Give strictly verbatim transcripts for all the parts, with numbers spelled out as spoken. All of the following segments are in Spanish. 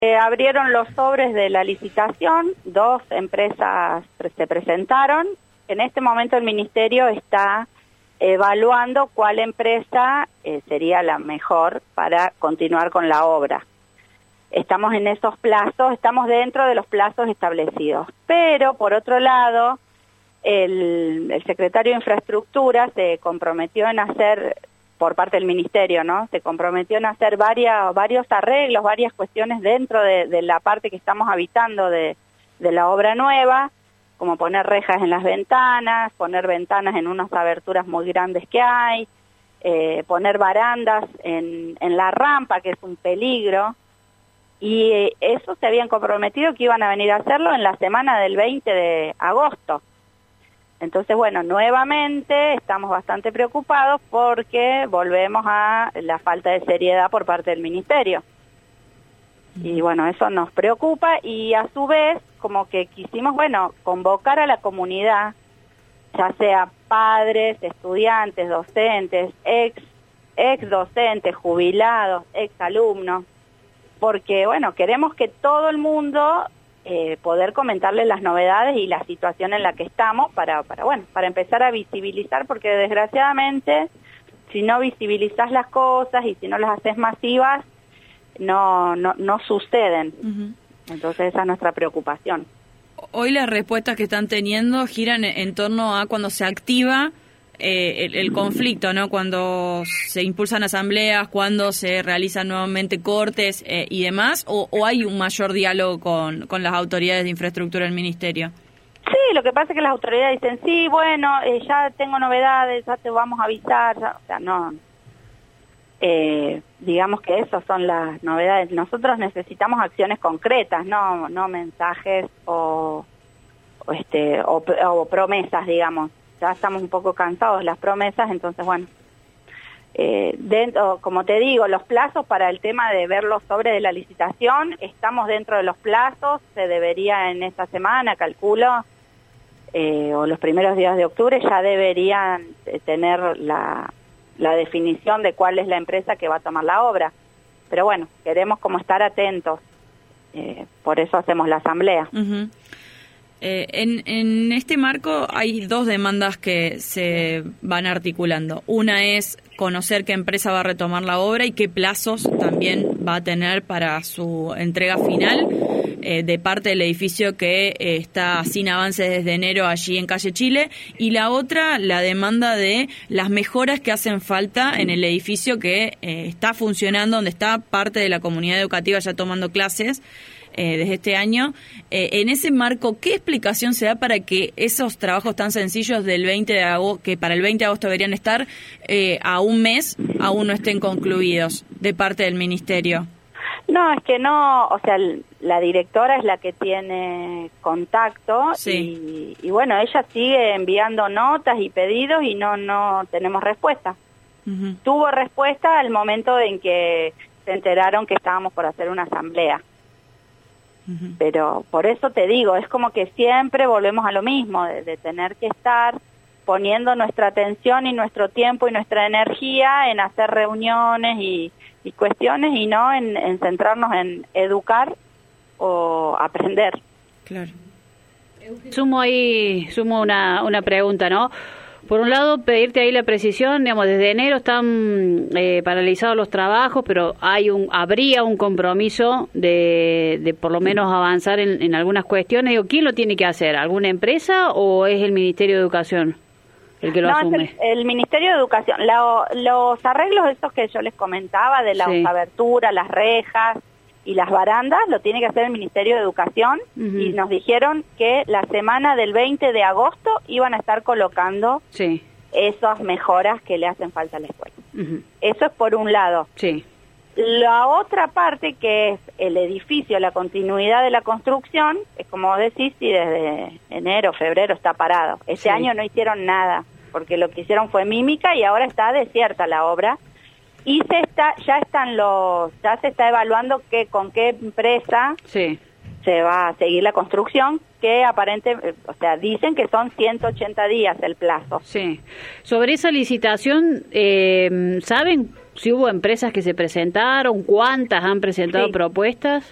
Eh, abrieron los sobres de la licitación, dos empresas se presentaron. En este momento el Ministerio está evaluando cuál empresa eh, sería la mejor para continuar con la obra. Estamos en esos plazos, estamos dentro de los plazos establecidos. Pero, por otro lado, el, el secretario de Infraestructura se comprometió en hacer, por parte del Ministerio, ¿no? Se comprometió en hacer varias, varios arreglos, varias cuestiones dentro de, de la parte que estamos habitando de, de la obra nueva, como poner rejas en las ventanas, poner ventanas en unas aberturas muy grandes que hay, eh, poner barandas en, en la rampa, que es un peligro. Y eh, eso se habían comprometido que iban a venir a hacerlo en la semana del veinte de agosto. Entonces, bueno, nuevamente estamos bastante preocupados porque volvemos a la falta de seriedad por parte del Ministerio. Y bueno, eso nos preocupa y a su vez como que quisimos, bueno, convocar a la comunidad, ya sea padres, estudiantes, docentes, ex, ex docentes, jubilados, ex alumnos, porque bueno, queremos que todo el mundo eh, poder comentarles las novedades y la situación en la que estamos para, para, bueno, para empezar a visibilizar, porque desgraciadamente si no visibilizás las cosas y si no las haces masivas, no, no, no suceden. Uh-huh. Entonces esa es nuestra preocupación. Hoy las respuestas que están teniendo giran en torno a cuando se activa eh, el, el conflicto, ¿no? Cuando se impulsan asambleas, cuando se realizan nuevamente cortes eh, y demás, o, o hay un mayor diálogo con, con las autoridades de infraestructura del Ministerio. Sí, lo que pasa es que las autoridades dicen, sí, bueno, eh, ya tengo novedades, ya te vamos a avisar, ya, o sea, no... Eh, digamos que esas son las novedades. Nosotros necesitamos acciones concretas, no no mensajes o, o este o, o promesas, digamos. Ya estamos un poco cansados de las promesas, entonces bueno, eh, dentro, como te digo, los plazos para el tema de ver los sobres de la licitación, estamos dentro de los plazos, se debería en esta semana, calculo, eh, o los primeros días de octubre ya deberían tener la la definición de cuál es la empresa que va a tomar la obra. Pero bueno, queremos como estar atentos, eh, por eso hacemos la asamblea. Uh-huh. Eh, en, en este marco hay dos demandas que se van articulando. Una es conocer qué empresa va a retomar la obra y qué plazos también va a tener para su entrega final eh, de parte del edificio que eh, está sin avance desde enero allí en Calle Chile. Y la otra, la demanda de las mejoras que hacen falta en el edificio que eh, está funcionando, donde está parte de la comunidad educativa ya tomando clases Eh, desde este año. Eh, en ese marco, ¿qué explicación se da para que esos trabajos tan sencillos del veinte de agosto, que para el veinte de agosto deberían estar eh, a un mes, aún no estén concluidos de parte del Ministerio? No, es que no, o sea, la directora es la que tiene contacto. Sí. y, y bueno, ella sigue enviando notas y pedidos y no no tenemos respuesta. Uh-huh. Tuvo respuesta al momento en que se enteraron que estábamos por hacer una asamblea. Uh-huh. Pero por eso te digo, es como que siempre volvemos a lo mismo, de, de tener que estar poniendo nuestra atención y nuestro tiempo y nuestra energía en hacer reuniones y, y cuestiones y no en, en centrarnos en educar o aprender. Claro. Sumo ahí, sumo una, una pregunta, ¿no? Por un lado, pedirte ahí la precisión, digamos, desde enero están eh, paralizados los trabajos, pero hay un habría un compromiso de, de por lo menos avanzar en, en algunas cuestiones. Digo, ¿quién lo tiene que hacer? ¿Alguna empresa o es el Ministerio de Educación el que lo no, asume? Es el, el Ministerio de Educación. La, los arreglos estos que yo les comentaba, de las sí. aberturas, las rejas y las barandas, lo tiene que hacer el Ministerio de Educación. Uh-huh. Y nos dijeron que la semana del veinte de agosto iban a estar colocando sí. esas mejoras que le hacen falta a la escuela. Uh-huh. Eso es por un lado. Sí. La otra parte, que es el edificio, la continuidad de la construcción, es como vos decís, si desde enero, febrero está parado. Este sí. año no hicieron nada, porque lo que hicieron fue mímica y ahora está desierta la obra. Y se está, ya están los, ya se está evaluando que con qué empresa sí. se va a seguir la construcción, que aparente, o sea, dicen que son ciento ochenta días el plazo. Sí. Sobre esa licitación, eh, ¿saben si hubo empresas que se presentaron? ¿Cuántas han presentado sí. propuestas?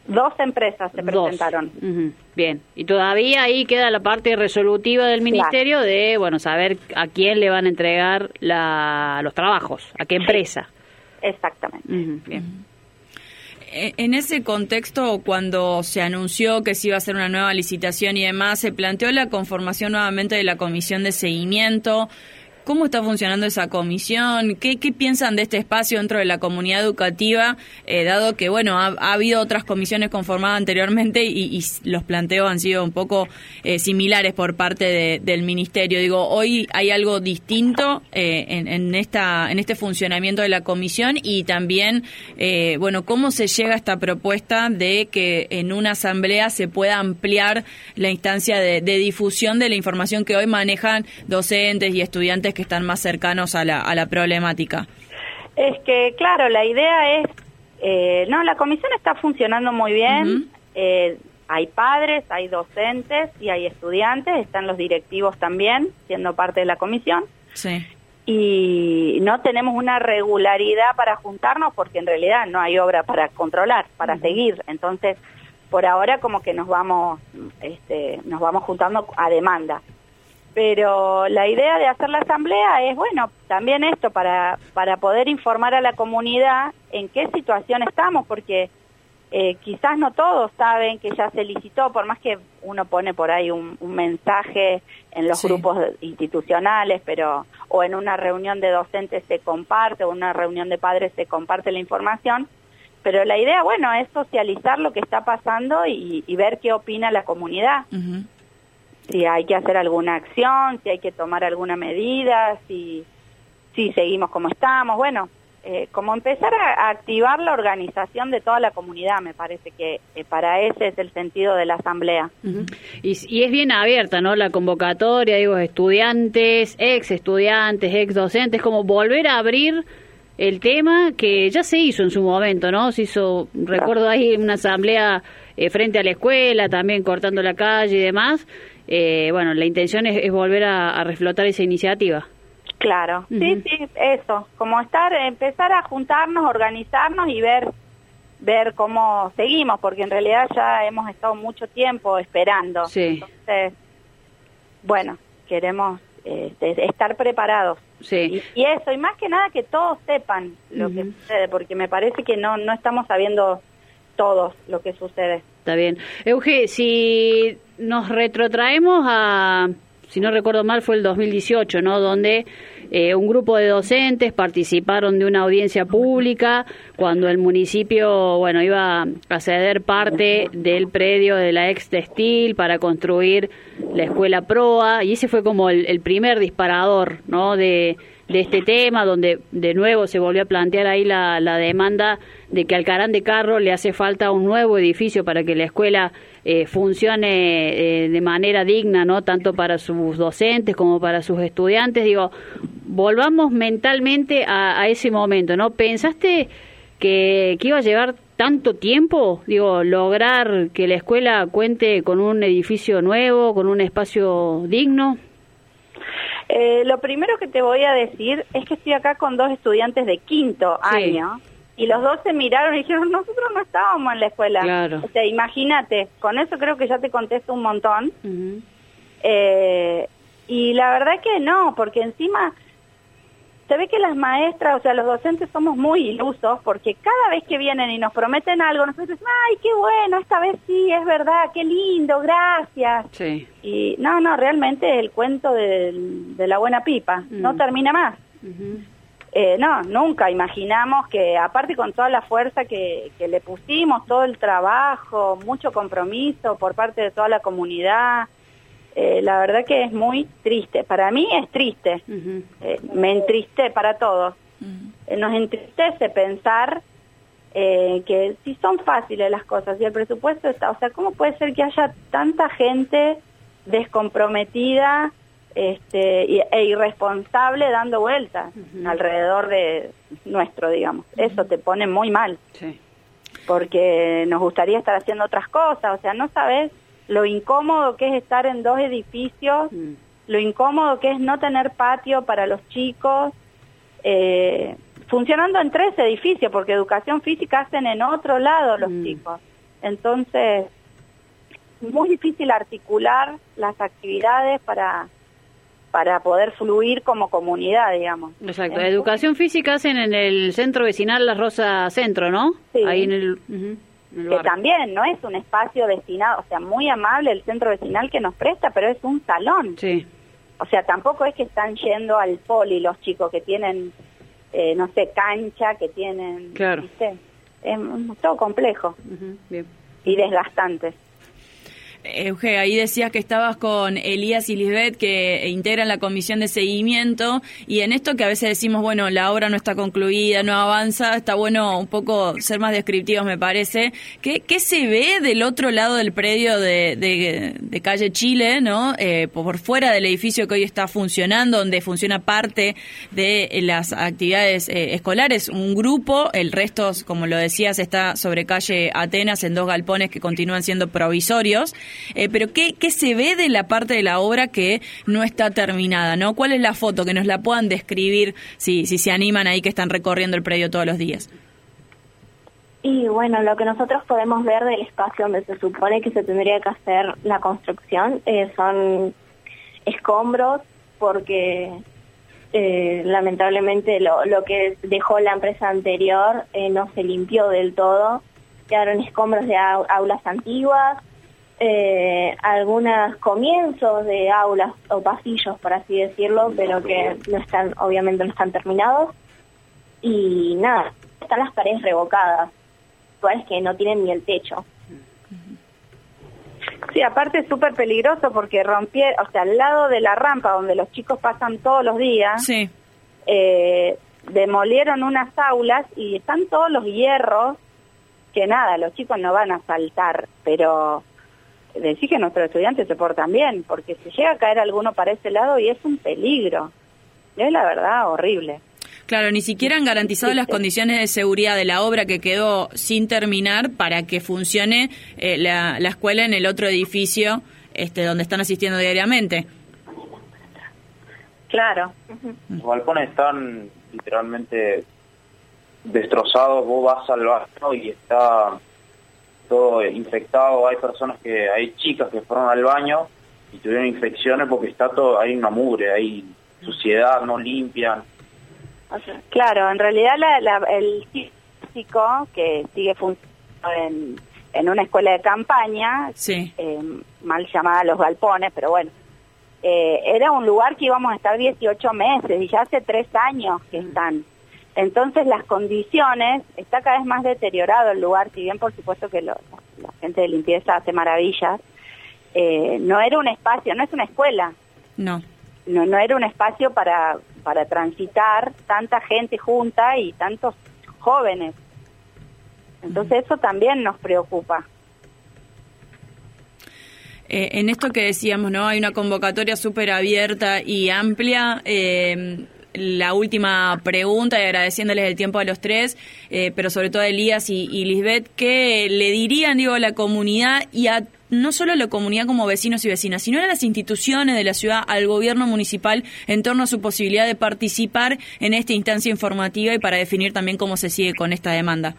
Dos empresas se presentaron. Dos. Uh-huh. Bien, y todavía ahí queda la parte resolutiva del ministerio, claro, de, bueno, saber a quién le van a entregar la, los trabajos, a qué empresa. Sí. Exactamente. Uh-huh. Bien. Uh-huh. En ese contexto, cuando se anunció que se iba a hacer una nueva licitación y demás, se planteó la conformación nuevamente de la comisión de seguimiento. ¿Cómo está funcionando esa comisión? ¿Qué, qué piensan de este espacio dentro de la comunidad educativa, eh, dado que, bueno, ha, ha habido otras comisiones conformadas anteriormente y, y los planteos han sido un poco eh, similares por parte de, del ministerio? Digo, hoy hay algo distinto eh, en, en, esta, en este funcionamiento de la comisión y también, eh, bueno, ¿cómo se llega a esta propuesta de que en una asamblea se pueda ampliar la instancia de, de difusión de la información que hoy manejan docentes y estudiantes que están más cercanos a la, a la problemática? Es que, claro, la idea es, eh, no, la comisión está funcionando muy bien, uh-huh. eh, hay padres, hay docentes y hay estudiantes, están los directivos también, siendo parte de la comisión, sí. Y no tenemos una regularidad para juntarnos porque en realidad no hay obra para controlar, para uh-huh. seguir, entonces, por ahora como que nos vamos, este, nos vamos juntando a demanda. Pero la idea de hacer la asamblea es, bueno, también esto, para para poder informar a la comunidad en qué situación estamos, porque eh, quizás no todos saben que ya se licitó, por más que uno pone por ahí un, un mensaje en los sí. grupos institucionales, pero o en una reunión de docentes se comparte, o en una reunión de padres se comparte la información, pero la idea, bueno, es socializar lo que está pasando y, y ver qué opina la comunidad. Uh-huh. Si hay que hacer alguna acción, si hay que tomar alguna medida, si, si seguimos como estamos, bueno, eh, como empezar a, a activar la organización de toda la comunidad, me parece que eh, para ese es el sentido de la asamblea. Uh-huh. y, y es bien abierta, ¿no?, la convocatoria, digo, estudiantes, ex estudiantes, ex docentes, como volver a abrir el tema que ya se hizo en su momento, ¿no? Se hizo, recuerdo ahí una asamblea eh, frente a la escuela, también cortando la calle y demás. Eh, bueno, la intención es, es volver a, a reflotar esa iniciativa. Claro, uh-huh. sí, sí, eso, como estar, empezar a juntarnos, organizarnos y ver, ver cómo seguimos, porque en realidad ya hemos estado mucho tiempo esperando. Sí. Entonces, bueno, queremos este, estar preparados. Sí. Y, y eso, y más que nada que todos sepan lo uh-huh. que sucede, porque me parece que no, no estamos sabiendo todos lo que sucede. Está bien. Euge, si nos retrotraemos a, si no recuerdo mal, fue el dos mil dieciocho, ¿no?, donde eh, un grupo de docentes participaron de una audiencia pública cuando el municipio, bueno, iba a ceder parte del predio de la ex textil para construir la escuela Proa, y ese fue como el, el primer disparador, ¿no?, de de este tema, donde de nuevo se volvió a plantear ahí la, la demanda de que al Alcarán de Carro le hace falta un nuevo edificio para que la escuela eh, funcione eh, de manera digna, ¿no?, tanto para sus docentes como para sus estudiantes. Digo, volvamos mentalmente a, a ese momento, ¿no? ¿Pensaste que, que iba a llevar tanto tiempo, digo, lograr que la escuela cuente con un edificio nuevo, con un espacio digno? Eh, lo primero que te voy a decir es que estoy acá con dos estudiantes de quinto sí. año y los dos se miraron y dijeron, nosotros no estábamos en la escuela. Claro. O sea, imagínate, con eso creo que ya te contesto un montón. Uh-huh. eh, y la verdad que no, porque encima se ve que las maestras, o sea, los docentes somos muy ilusos porque cada vez que vienen y nos prometen algo, nosotros decimos, ay, qué bueno, esta vez sí, es verdad, qué lindo, gracias. Sí. Y no, no, realmente el cuento de, de la buena pipa, mm. no termina más. Uh-huh. eh, no, nunca imaginamos que, aparte con toda la fuerza que, que le pusimos, todo el trabajo, mucho compromiso por parte de toda la comunidad, Eh, la verdad que es muy triste. Para mí es triste. Uh-huh. Eh, me entristece para todos. Uh-huh. Eh, nos entristece pensar eh, que si son fáciles las cosas y el presupuesto está... O sea, ¿cómo puede ser que haya tanta gente descomprometida este, y, e irresponsable dando vueltas uh-huh. alrededor de nuestro, digamos? Uh-huh. Eso te pone muy mal. Sí. Porque nos gustaría estar haciendo otras cosas. O sea, no sabes lo incómodo que es estar en dos edificios, mm. lo incómodo que es no tener patio para los chicos, eh, funcionando en tres edificios, porque educación física hacen en otro lado los mm. chicos. Entonces, muy difícil articular las actividades para para poder fluir como comunidad, digamos. Exacto. Entonces, educación física hacen en el centro vecinal Las Rosas Centro, ¿no? Sí. Ahí en el... Uh-huh, en el que también no es un espacio destinado, o sea, muy amable el centro vecinal que nos presta, pero es un salón. Sí. O sea, tampoco es que están yendo al poli los chicos que tienen, eh, no sé, cancha, que tienen... Claro. ¿viste? Es todo complejo. Uh-huh, bien. Y desgastante. Euge, ahí decías que estabas con Elías y Lisbeth, que integran la comisión de seguimiento, y en esto que a veces decimos, bueno, la obra no está concluida, no avanza, está bueno un poco ser más descriptivos, me parece. ¿Qué, qué se ve del otro lado del predio de, de, de calle Chile, no? Eh, por fuera del edificio que hoy está funcionando, donde funciona parte de las actividades eh, escolares, un grupo, el resto, como lo decías, está sobre calle Atenas en dos galpones que continúan siendo provisorios. Eh, pero ¿qué, ¿qué se ve de la parte de la obra que no está terminada, ¿no? ¿Cuál es la foto? Que nos la puedan describir si, si se animan ahí que están recorriendo el predio todos los días. Y bueno, lo que nosotros podemos ver del espacio donde se supone que se tendría que hacer la construcción eh, son escombros, porque eh, lamentablemente lo, lo que dejó la empresa anterior eh, no se limpió del todo. Quedaron escombros de aulas antiguas, Eh, algunos comienzos de aulas o pasillos, por así decirlo, pero que no están, obviamente no están terminados, y nada, están las paredes revocadas, paredes que no tienen ni el techo. Sí, aparte es súper peligroso porque rompieron, o sea, al lado de la rampa donde los chicos pasan todos los días, sí. eh, demolieron unas aulas y están todos los hierros, que nada, los chicos no van a saltar, pero decir que nuestros estudiantes se portan bien, porque si llega a caer alguno para ese lado y es un peligro, es la verdad horrible. Claro, ni siquiera han garantizado sí, las sí. condiciones de seguridad de la obra que quedó sin terminar para que funcione eh, la, la escuela en el otro edificio este, donde están asistiendo diariamente. Claro. Los balcones están literalmente destrozados, vos vas al baño y está todo infectado, hay personas que, hay chicas que fueron al baño y tuvieron infecciones porque está todo, hay una mugre, hay suciedad, no limpian. O sea, claro, en realidad la, la, el físico que sigue funcionando en, en una escuela de campaña, sí. eh, mal llamada Los Galpones, pero bueno, eh, era un lugar que íbamos a estar dieciocho meses y ya hace tres años que están. Entonces las condiciones, está cada vez más deteriorado el lugar, si bien por supuesto que lo, la gente de limpieza hace maravillas, eh, no era un espacio, no es una escuela. No. No, no era un espacio para, para transitar tanta gente junta y tantos jóvenes. Entonces eso también nos preocupa. Eh, en esto que decíamos, ¿no? Hay una convocatoria súper abierta y amplia. Eh, la última pregunta, y agradeciéndoles el tiempo a los tres, eh, pero sobre todo a Elías y, y Lisbeth, ¿qué le dirían, digo, a la comunidad y a no solo a la comunidad como vecinos y vecinas, sino a las instituciones de la ciudad, al gobierno municipal, en torno a su posibilidad de participar en esta instancia informativa y para definir también cómo se sigue con esta demanda?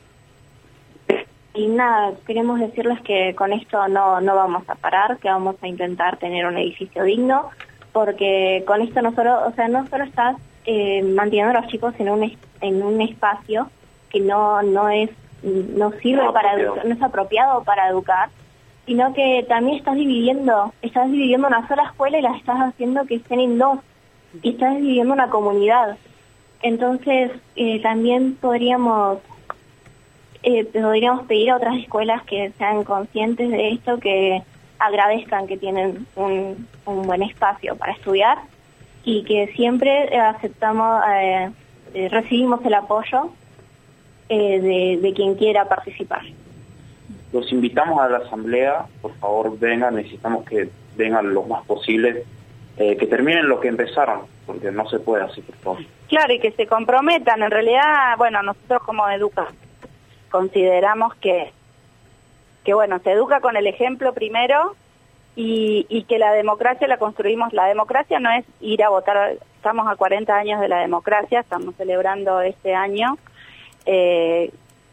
Y nada, queremos decirles que con esto no, no vamos a parar, que vamos a intentar tener un edificio digno, porque con esto no solo, o sea, no solo estás eh, manteniendo a los chicos en un en un espacio que no no es no sirve no para educar, no es apropiado para educar, sino que también estás dividiendo, estás dividiendo una sola escuela y las estás haciendo que estén en dos, y estás dividiendo una comunidad. Entonces, eh, también podríamos eh, podríamos pedir a otras escuelas que sean conscientes de esto, que agradezcan que tienen un, un buen espacio para estudiar y que siempre eh, aceptamos, eh, eh, recibimos el apoyo eh, de, de quien quiera participar. Los invitamos a la asamblea, por favor vengan, necesitamos que vengan lo más posible, eh, que terminen lo que empezaron, porque no se puede así, por favor. Claro, y que se comprometan. En realidad, bueno, nosotros como educadores consideramos que que bueno, se educa con el ejemplo primero y, y que la democracia la construimos. La democracia no es ir a votar, estamos a cuarenta años de la democracia, estamos celebrando este año, eh,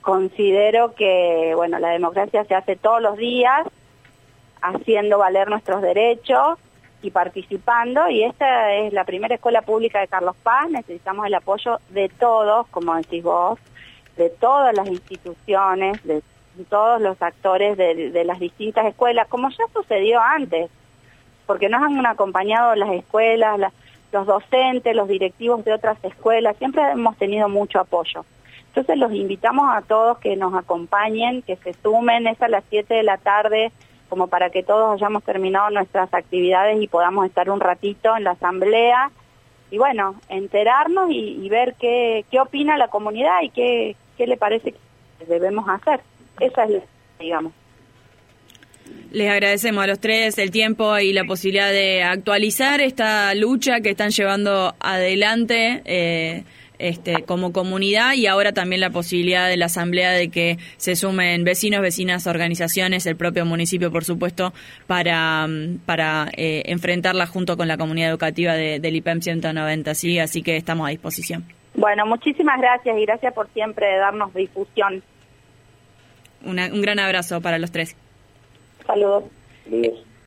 considero que, bueno, la democracia se hace todos los días, haciendo valer nuestros derechos y participando, y esta es la primera escuela pública de Carlos Paz. Necesitamos el apoyo de todos, como decís vos, de todas las instituciones, de todos los actores de, de las distintas escuelas, como ya sucedió antes, porque nos han acompañado las escuelas, la, los docentes, los directivos de otras escuelas, siempre hemos tenido mucho apoyo. Entonces los invitamos a todos que nos acompañen, que se sumen, es a las siete de la tarde, como para que todos hayamos terminado nuestras actividades y podamos estar un ratito en la asamblea y bueno, enterarnos y, y ver qué, qué opina la comunidad y qué, qué le parece que debemos hacer. Esa es la, digamos. Les agradecemos a los tres el tiempo y la posibilidad de actualizar esta lucha que están llevando adelante eh, este, como comunidad, y ahora también la posibilidad de la asamblea de que se sumen vecinos, vecinas, organizaciones, el propio municipio, por supuesto, para, para eh, enfrentarla junto con la comunidad educativa de, del I P E M ciento noventa. ¿sí? Así que estamos a disposición. Bueno, muchísimas gracias y gracias por siempre darnos difusión. Una, un gran abrazo para los tres. Saludos. Saludos.